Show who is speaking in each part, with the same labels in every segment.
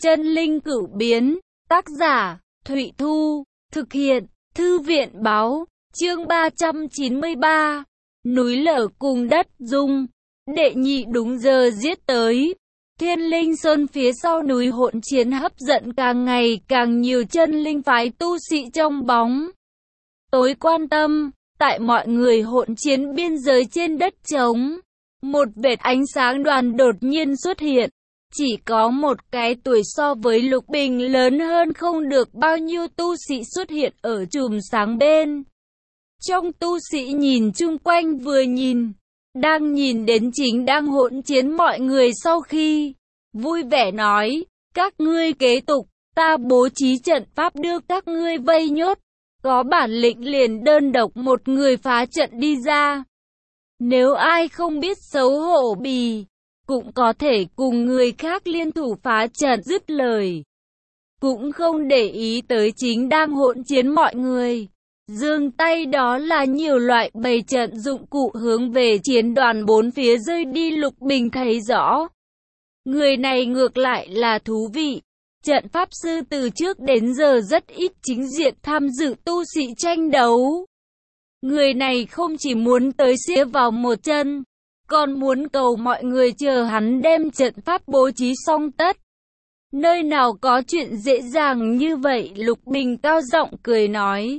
Speaker 1: Chân linh cửu biến, tác giả, Thụy Thu, thực hiện, Thư viện báo, chương 393, núi lở cùng đất rung, đệ nhị đúng giờ giết tới. Thiên Linh Sơn phía sau núi hỗn chiến hấp dẫn càng ngày càng nhiều chân linh phái tu sĩ trong bóng tối quan tâm. Tại mọi người hỗn chiến biên giới trên đất trống, một vệt ánh sáng đoàn đột nhiên xuất hiện. Chỉ có một cái tuổi so với Lục Bình lớn hơn không được bao nhiêu tu sĩ xuất hiện ở chùm sáng bên trong. Tu sĩ nhìn chung quanh vừa nhìn, đang nhìn đến chính đang hỗn chiến mọi người sau khi vui vẻ nói, các ngươi kế tục, ta bố trí trận pháp đưa các ngươi vây nhốt. Có bản lĩnh liền đơn độc một người phá trận đi ra. Nếu ai không biết xấu hổ bì, cũng có thể cùng người khác liên thủ phá trận. Dứt lời, cũng không để ý tới chính đang hỗn chiến mọi người. Giương tay đó là nhiều loại bày trận dụng cụ hướng về chiến đoàn bốn phía rơi đi. Lục Bình thấy rõ, người này ngược lại là thú vị. Trận pháp sư từ trước đến giờ rất ít chính diện tham dự tu sĩ tranh đấu. Người này không chỉ muốn tới xía vào một chân, còn muốn cầu mọi người chờ hắn đem trận pháp bố trí xong tất. Nơi nào có chuyện dễ dàng như vậy. Lục Bình cao giọng cười nói,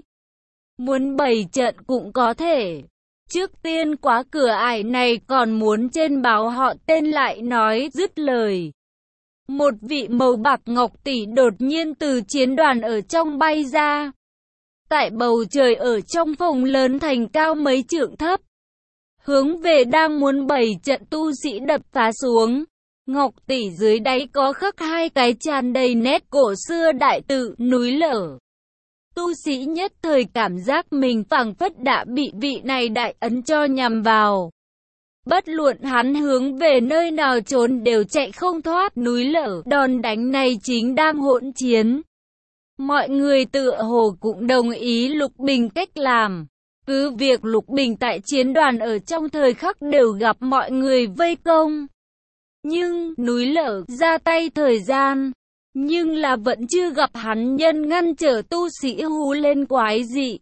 Speaker 1: muốn bày trận cũng có thể. Trước tiên quá cửa ải này còn muốn trên báo họ tên. Lại nói dứt lời, một vị màu bạc ngọc tỷ đột nhiên từ chiến đoàn ở trong bay ra. Tại bầu trời ở trong phòng lớn thành cao mấy trượng thấp, hướng về đang muốn bày trận tu sĩ đập phá xuống. Ngọc tỷ dưới đáy có khắc hai cái tràn đầy nét cổ xưa đại tự núi lở. Tu sĩ nhất thời cảm giác mình phảng phất đã bị vị này đại ấn cho nhằm vào. Bất luận hắn hướng về nơi nào trốn đều chạy không thoát. Núi lở đòn đánh này chính đang hỗn chiến. Mọi người tựa hồ cũng đồng ý Lục Bình cách làm. Cứ việc Lục Bình tại chiến đoàn ở trong thời khắc đều gặp mọi người vây công, nhưng núi lở ra tay thời gian, nhưng là vẫn chưa gặp hắn nhân ngăn trở. Tu sĩ hú lên quái dị,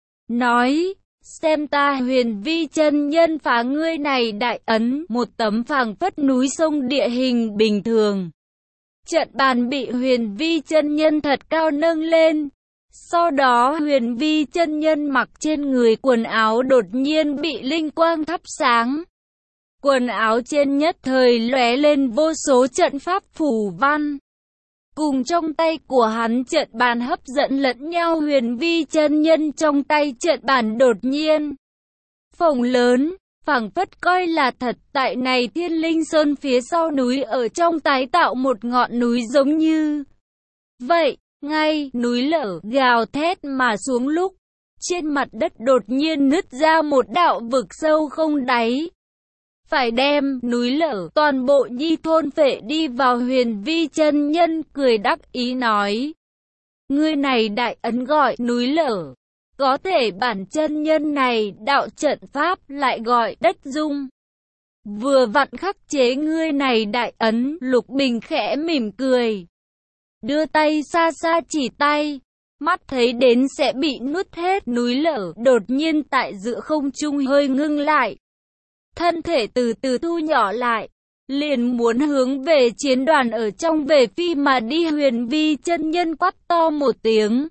Speaker 1: nói, xem ta Huyền Vi chân nhân phá ngươi này đại ấn. Một tấm phảng phất núi sông địa hình bình thường trận bàn bị Huyền Vi chân nhân thật cao nâng lên. Sau đó Huyền Vi chân nhân mặc trên người quần áo đột nhiên bị linh quang thắp sáng. Quần áo trên nhất thời lóe lên vô số trận pháp phù văn. Cùng trong tay của hắn trận bàn hấp dẫn lẫn nhau. Huyền Vi chân nhân trong tay trận bàn đột nhiên phồng lớn, phảng phất coi là thật. Tại này Thiên Linh Sơn phía sau núi ở trong tái tạo một ngọn núi giống như vậy. Ngay núi lở gào thét mà xuống lúc trên mặt đất đột nhiên nứt ra một đạo vực sâu không đáy, phải đem núi lở toàn bộ nhi thôn phệ đi vào. Huyền Vi chân nhân cười đắc ý nói, ngươi này đại ấn gọi núi lở, có thể bản chân nhân này đạo trận pháp lại gọi đất rung, vừa vặn khắc chế ngươi này đại ấn. Lục Bình khẽ mỉm cười, đưa tay xa xa chỉ tay, mắt thấy đến sẽ bị nuốt hết. Núi lở đột nhiên tại giữa không trung hơi ngưng lại, thân thể từ từ thu nhỏ lại, liền muốn hướng về chiến đoàn ở trong về phi mà đi. Huyền Vi chân nhân quát to một tiếng,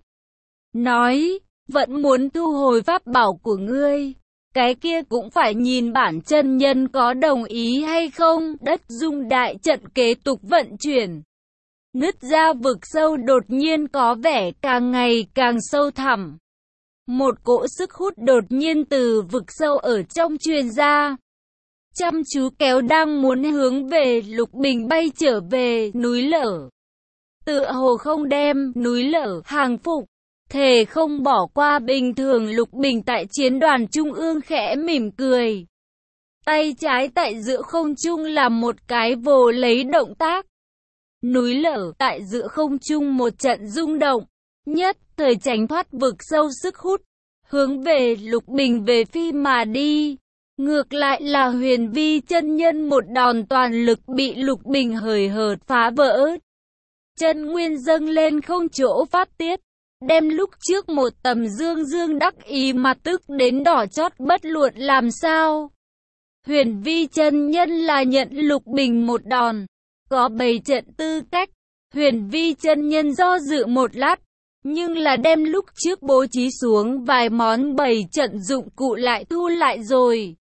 Speaker 1: nói, vẫn muốn thu hồi pháp bảo của ngươi, cái kia cũng phải nhìn bản chân nhân có đồng ý hay không. Đất rung đại trận kế tục vận chuyển. Nứt ra vực sâu đột nhiên có vẻ càng ngày càng sâu thẳm. Một cỗ sức hút đột nhiên từ vực sâu ở trong truyền ra, chăm chú kéo đang muốn hướng về Lục Bình bay trở về. Núi lở tựa hồ không đem núi lở hàng phục, thề không bỏ qua. Bình thường Lục Bình tại chiến đoàn trung ương khẽ mỉm cười, tay trái tại giữa không trung làm một cái vồ lấy động tác. Núi lở tại giữa không trung một trận rung động, nhất thời tránh thoát vực sâu sức hút, hướng về Lục Bình về phi mà đi. Ngược lại là Huyền Vi chân nhân một đòn toàn lực bị Lục Bình hời hợt phá vỡ. chân nguyên dâng lên không chỗ phát tiết, đem lúc trước một tầm dương đắc ý mà tức đến đỏ chót bất luận làm sao. Huyền Vi chân nhân là nhận Lục Bình một đòn, có bày trận tư cách. Huyền Vi chân nhân do dự một lát, nhưng là đem lúc trước bố trí xuống vài món bày trận dụng cụ lại thu lại rồi.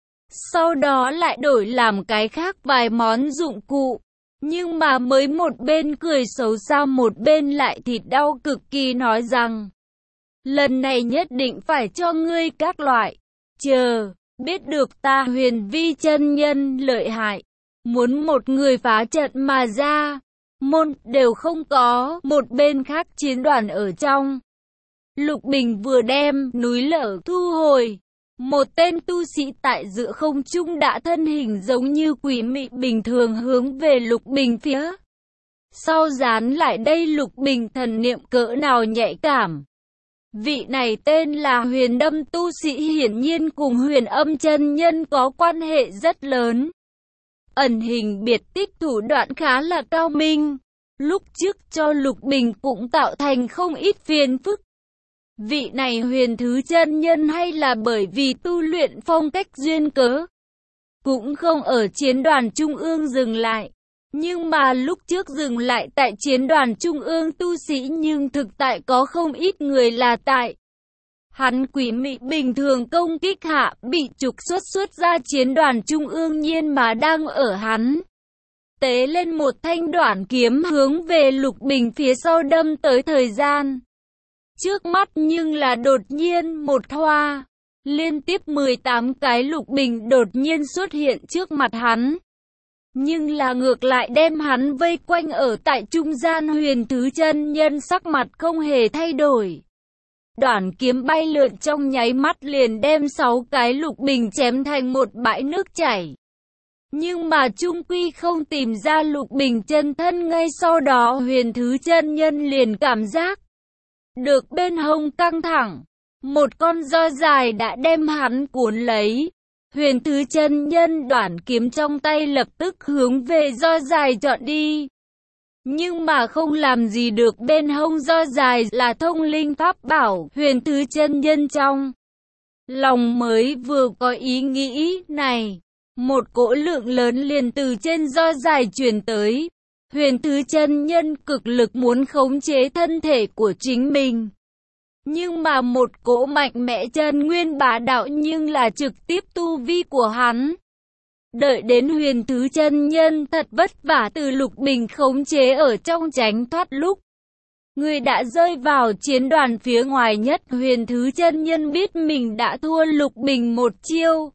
Speaker 1: Sau đó lại đổi làm cái khác vài món dụng cụ. Nhưng mà mới một bên cười xấu xa một bên lại thịt đau cực kỳ nói rằng, lần này nhất định phải cho ngươi các loại. Chờ, biết được ta Huyền Vi chân nhân lợi hại, muốn một người phá trận mà ra, môn đều không có, một bên khác chiến đoàn ở trong. Lục Bình vừa đem núi lở thu hồi, một tên tu sĩ tại giữa không trung đã thân hình giống như quỷ mị bình thường hướng về Lục Bình phía sau dán lại đây. Lục Bình thần niệm cỡ nào nhạy cảm. Vị này tên là Huyền Âm tu sĩ hiển nhiên cùng Huyền Âm chân nhân có quan hệ rất lớn. Ẩn hình biệt tích thủ đoạn khá là cao minh, lúc trước cho Lục Bình cũng tạo thành không ít phiền phức. Vị này Huyền Thứ chân nhân hay là bởi vì tu luyện phong cách duyên cớ, cũng không ở chiến đoàn trung ương dừng lại. Nhưng mà lúc trước dừng lại tại chiến đoàn trung ương tu sĩ nhưng thực tại có không ít người là tại hắn quỷ mị bình thường công kích hạ bị trục xuất ra chiến đoàn trung ương, nhiên mà đang ở hắn tế lên một thanh đoản kiếm hướng về Lục Bình phía sau đâm tới thời gian. Trước mắt nhưng là đột nhiên một thoa, liên tiếp 18 cái Lục Bình đột nhiên xuất hiện trước mặt hắn. Nhưng là ngược lại đem hắn vây quanh ở tại trung gian. Huyền Thứ chân nhân sắc mặt không hề thay đổi. Đoản kiếm bay lượn trong nháy mắt liền đem 6 cái Lục Bình chém thành một bãi nước chảy. Nhưng mà chung quy không tìm ra Lục Bình chân thân. Ngay sau đó Huyền Thứ chân nhân liền cảm giác được bên hông căng thẳng, một con roi dài đã đem hắn cuốn lấy. Huyền Thứ chân nhân đoản kiếm trong tay lập tức hướng về roi dài chọn đi. Nhưng mà không làm gì được, bên hông roi dài là thông linh pháp bảo. Huyền Thứ chân nhân trong lòng mới vừa có ý nghĩ này, một cỗ lượng lớn liền từ trên roi dài truyền tới. Huyền Thứ chân nhân cực lực muốn khống chế thân thể của chính mình. Nhưng mà một cỗ mạnh mẽ chân nguyên bá đạo nhưng là trực tiếp tu vi của hắn. Đợi đến Huyền Thứ chân nhân thật vất vả từ Lục Bình khống chế ở trong tránh thoát lúc người đã rơi vào chiến đoàn phía ngoài nhất. Huyền Thứ chân nhân biết mình đã thua Lục Bình một chiêu,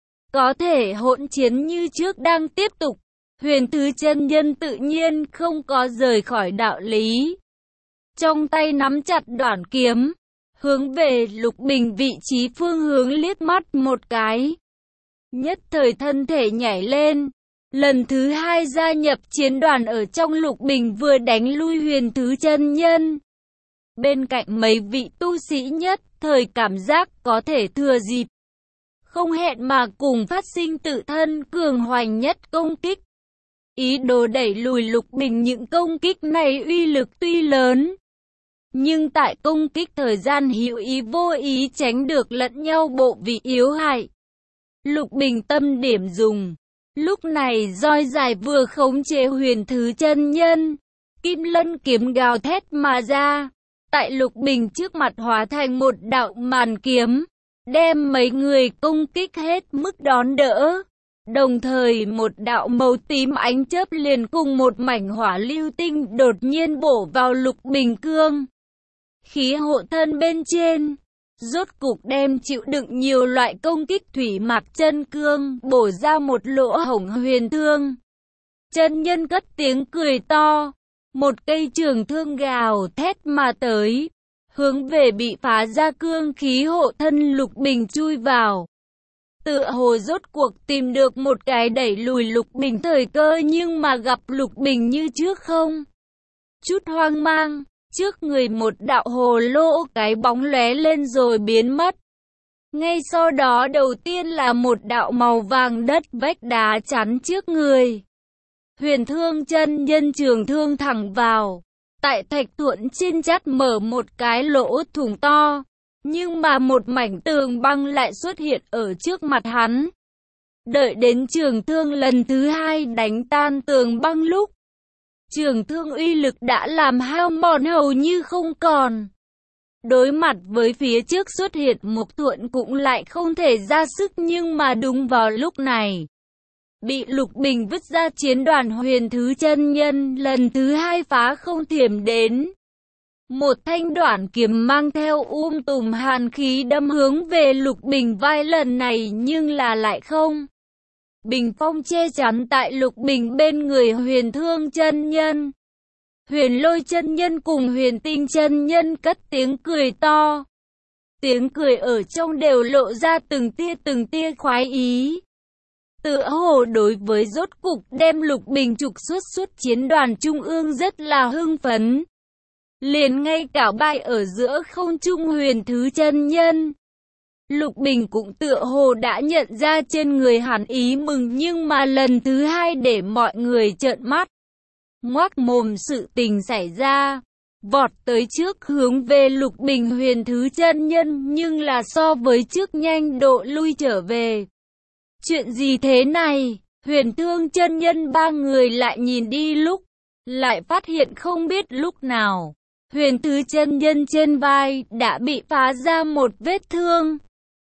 Speaker 1: có thể hỗn chiến như trước đang tiếp tục. Huyền Thứ chân nhân tự nhiên không có rời khỏi đạo lý, trong tay nắm chặt đoản kiếm, hướng về Lục Bình vị trí phương hướng liếc mắt một cái. Nhất thời thân thể nhảy lên, lần thứ hai gia nhập chiến đoàn. Ở trong Lục Bình vừa đánh lui Huyền Thứ chân nhân, bên cạnh mấy vị tu sĩ nhất thời cảm giác có thể thừa dịp không hẹn mà cùng phát sinh tự thân cường hoành nhất công kích, ý đồ đẩy lùi Lục Bình. Những công kích này uy lực tuy lớn, nhưng tại công kích thời gian hữu ý vô ý tránh được lẫn nhau bộ vị yếu hại. Lục Bình tâm điểm dùng, lúc này roi dài vừa khống chế Huyền Thứ chân nhân, kim lân kiếm gào thét mà ra, tại Lục Bình trước mặt hóa thành một đạo màn kiếm, đem mấy người công kích hết mức đón đỡ. Đồng thời một đạo màu tím ánh chớp liền cùng một mảnh hỏa lưu tinh đột nhiên bổ vào Lục Bình cương khí hộ thân bên trên, rốt cục đem chịu đựng nhiều loại công kích thủy mạc chân cương bổ ra một lỗ hổng. Huyền Thương chân nhân cất tiếng cười to, một cây trường thương gào thét mà tới, hướng về bị phá ra cương khí hộ thân Lục Bình chui vào. Tựa hồ rốt cuộc tìm được một cái đẩy lùi Lục Bình thời cơ, nhưng mà gặp Lục Bình như trước không chút hoang mang. Trước người một đạo hồ lô cái bóng lóe lên rồi biến mất. Ngay sau đó đầu tiên là một đạo màu vàng đất vách đá chắn trước người. Huyền Thương chân nhân trường thương thẳng vào. Tại thạch thuẫn trên chát mở một cái lỗ thủng to. Nhưng mà một mảnh tường băng lại xuất hiện ở trước mặt hắn. Đợi đến trường thương lần thứ hai đánh tan tường băng lúc, trường thương uy lực đã làm hao mòn hầu như không còn. Đối mặt với phía trước xuất hiện Mộc Thuận cũng lại không thể ra sức, nhưng mà đúng vào lúc này, bị Lục Bình vứt ra chiến đoàn Huyền Thứ chân nhân lần thứ hai phá không thiểm đến. Một thanh đoản kiếm mang theo tùm hàn khí đâm hướng về Lục Bình vai, lần này nhưng là lại không. Bình phong che chắn tại Lục Bình bên người Huyền Thương chân nhân. Huyền Lôi chân nhân cùng Huyền Tinh chân nhân cất tiếng cười to. Tiếng cười ở trong đều lộ ra từng tia khoái ý. Tựa hồ đối với rốt cục đem Lục Bình trục xuất chiến đoàn trung ương rất là hưng phấn. Liền ngay cả bay ở giữa không trung Huyền Thứ chân nhân, Lục Bình cũng tựa hồ đã nhận ra trên người hắn ý mừng, nhưng mà lần thứ hai để mọi người trợn mắt ngoác mồm sự tình xảy ra. Vọt tới trước hướng về Lục Bình Huyền Thứ chân nhân, nhưng là so với trước nhanh độ lui trở về. Chuyện gì thế này? Huyền Thương chân nhân ba người lại nhìn đi lúc, lại phát hiện không biết lúc nào, Huyền Thứ chân nhân trên vai đã bị phá ra một vết thương.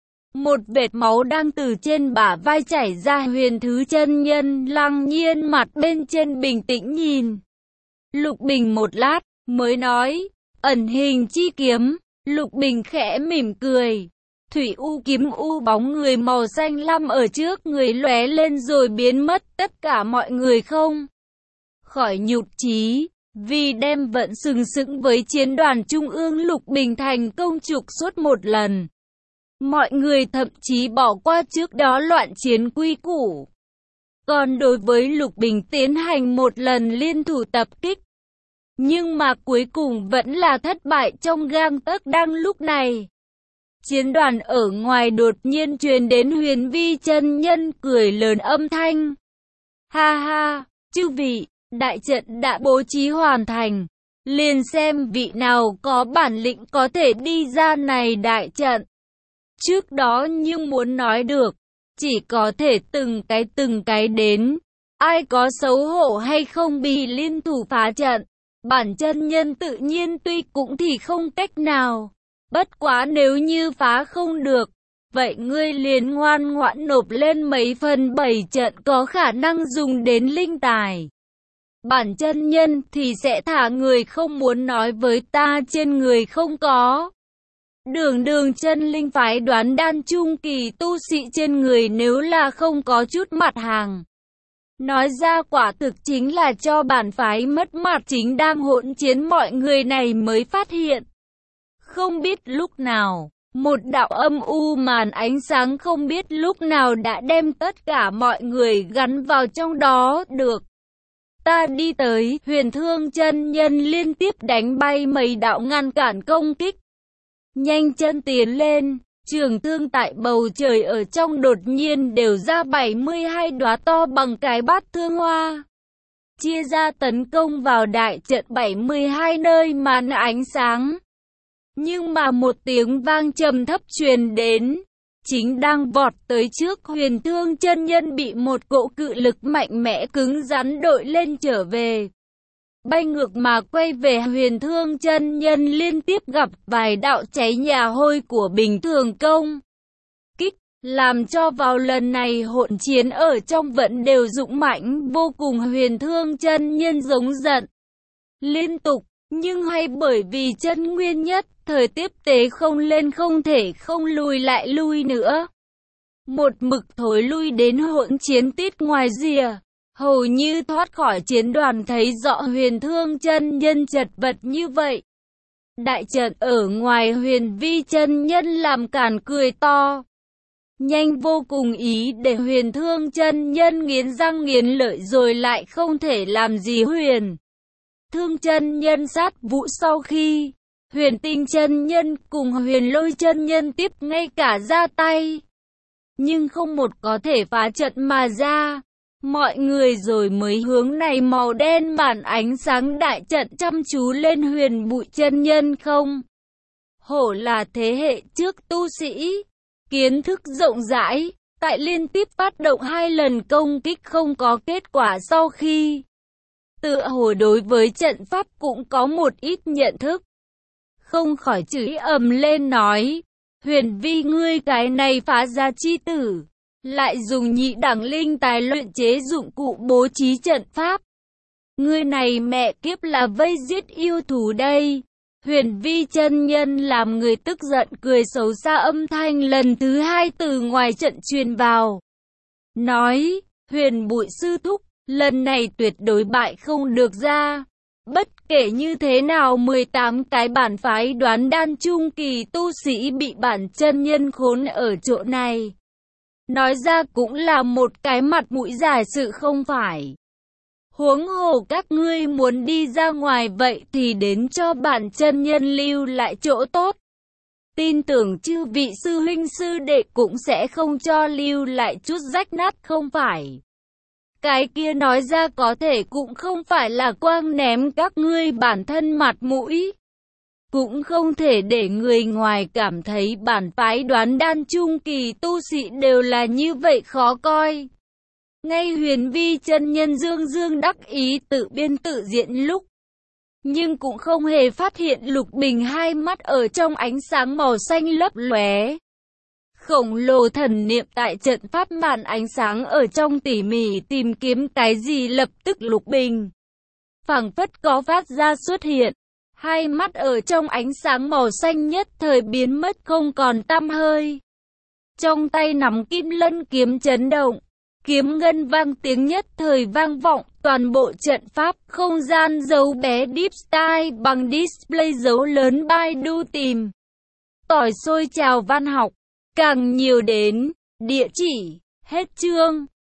Speaker 1: Một vệt máu đang từ trên bả vai chảy ra. Huyền Thứ chân nhân lăng nhiên mặt bên trên bình tĩnh nhìn Lục Bình một lát, mới nói, ẩn hình chi kiếm. Lục Bình khẽ mỉm cười. Thủy kiếm bóng người màu xanh lam ở trước người lóe lên rồi biến mất. Tất cả mọi người không khỏi nhụt chí, vì đem vận sừng sững với chiến đoàn trung ương Lục Bình thành công trục xuất một lần. Mọi người thậm chí bỏ qua trước đó loạn chiến quy củ. Còn đối với Lục Bình tiến hành một lần liên thủ tập kích. Nhưng mà cuối cùng vẫn là thất bại trong gang tấc. Đang lúc này, chiến đoàn ở ngoài đột nhiên truyền đến Huyền Vi chân nhân cười lớn âm thanh. Ha ha, chư vị, đại trận đã bố trí hoàn thành. Liền xem vị nào có bản lĩnh có thể đi ra này đại trận. Trước đó nhưng muốn nói được, chỉ có thể từng cái đến. Ai có xấu hổ hay không bị liên thủ phá trận, bản chân nhân tự nhiên tuy cũng thì không cách nào. Bất quá nếu như phá không được, vậy ngươi liền ngoan ngoãn nộp lên mấy phần 7 trận có khả năng dùng đến linh tài. Bản chân nhân thì sẽ thả người, không muốn nói với ta trên người không có. Đường chân linh phái đoán đan trung kỳ tu sĩ trên người nếu là không có chút mặt hàng. Nói ra quả thực chính là cho bản phái mất mặt. Chính đang hỗn chiến mọi người này mới phát hiện. Không biết lúc nào, một đạo âm u màn ánh sáng không biết lúc nào đã đem tất cả mọi người gắn vào trong đó. Được, ta đi tới. Huyền Thương chân nhân liên tiếp đánh bay mấy đạo ngăn cản công kích. Nhanh chân tiến lên, trường thương tại bầu trời ở trong đột nhiên đều ra 72 đóa to bằng cái bát thương hoa. Chia ra tấn công vào đại trận 72 nơi màn ánh sáng. Nhưng mà một tiếng vang trầm thấp truyền đến. Chính đang vọt tới trước Huyền Thương chân nhân bị một cỗ cự lực mạnh mẽ cứng rắn đội lên trở về. Bay ngược mà quay về. Huyền Thương chân nhân liên tiếp gặp vài đạo cháy nhà hôi của bình thường công kích, làm cho vào lần này hỗn chiến ở trong vẫn đều dũng mãnh vô cùng. Huyền Thương chân nhân giống giận liên tục, nhưng hay bởi vì chân nguyên nhất thời tiếp tế không lên, không thể không lùi lại lui nữa. Một mực thối lui đến hỗn chiến tít ngoài rìa. Hầu như thoát khỏi chiến đoàn, thấy rõ Huyền Thương chân nhân chật vật như vậy. Đại trận ở ngoài Huyền Vi chân nhân làm cản cười to. Nhanh vô cùng ý để Huyền Thương chân nhân nghiến răng nghiến lợi rồi lại không thể làm gì. Huyền Thương chân nhân sát vũ sau khi Huyền Tinh chân nhân cùng Huyền Lôi chân nhân tiếp ngay cả ra tay. Nhưng không một có thể phá trận mà ra. mọi người rồi mới hướng này màu đen màn ánh sáng đại trận chăm chú lên Huyền Bụi chân nhân không. Hổ là thế hệ trước tu sĩ, kiến thức rộng rãi, tại liên tiếp phát động 2 lần công kích không có kết quả sau khi tựa hồ đối với trận pháp cũng có một ít nhận thức. Không khỏi chửi ầm lên nói, Huyền Vi ngươi cái này phá gia chi tử, lại dùng nhị đẳng linh tài luyện chế dụng cụ bố trí trận pháp. Ngươi này mẹ kiếp là vây giết yêu thú đây. Huyền Vi chân nhân làm người tức giận cười xấu xa, âm thanh lần thứ 2 từ ngoài trận truyền vào. Nói, Huyền Bụi sư thúc, lần này tuyệt đối bại không được ra. Bất kể như thế nào 18 cái bản phái đoán đan trung kỳ tu sĩ bị bản chân nhân khốn ở chỗ này. Nói ra cũng là một cái mặt mũi giả sự không phải. Huống hồ các ngươi muốn đi ra ngoài vậy thì đến cho bản chân nhân lưu lại chỗ tốt. Tin tưởng chư vị sư huynh sư đệ cũng sẽ không cho lưu lại chút rách nát không phải. Cái kia nói ra có thể cũng không phải là quang ném các ngươi bản thân mặt mũi. Cũng không thể để người ngoài cảm thấy bản phái đoán đan trung kỳ tu sĩ đều là như vậy khó coi. Ngay Huyền Vi chân nhân dương dương đắc ý tự biên tự diễn lúc, nhưng cũng không hề phát hiện Lục Bình hai mắt ở trong ánh sáng màu xanh lấp lóe. Khổng lồ thần niệm tại trận pháp màn ánh sáng ở trong tỉ mỉ tìm kiếm cái gì, lập tức Lục Bình phảng phất có phát ra xuất hiện. Hai mắt ở trong ánh sáng màu xanh nhất thời biến mất không còn tăm hơi. Trong tay nắm kim lân kiếm chấn động, kiếm ngân vang tiếng nhất thời vang vọng toàn bộ trận pháp. Không gian dấu bé Deep Style bằng display dấu lớn Baidu tìm tỏi sôi trào văn học. Càng nhiều đến địa chỉ. Hết chương.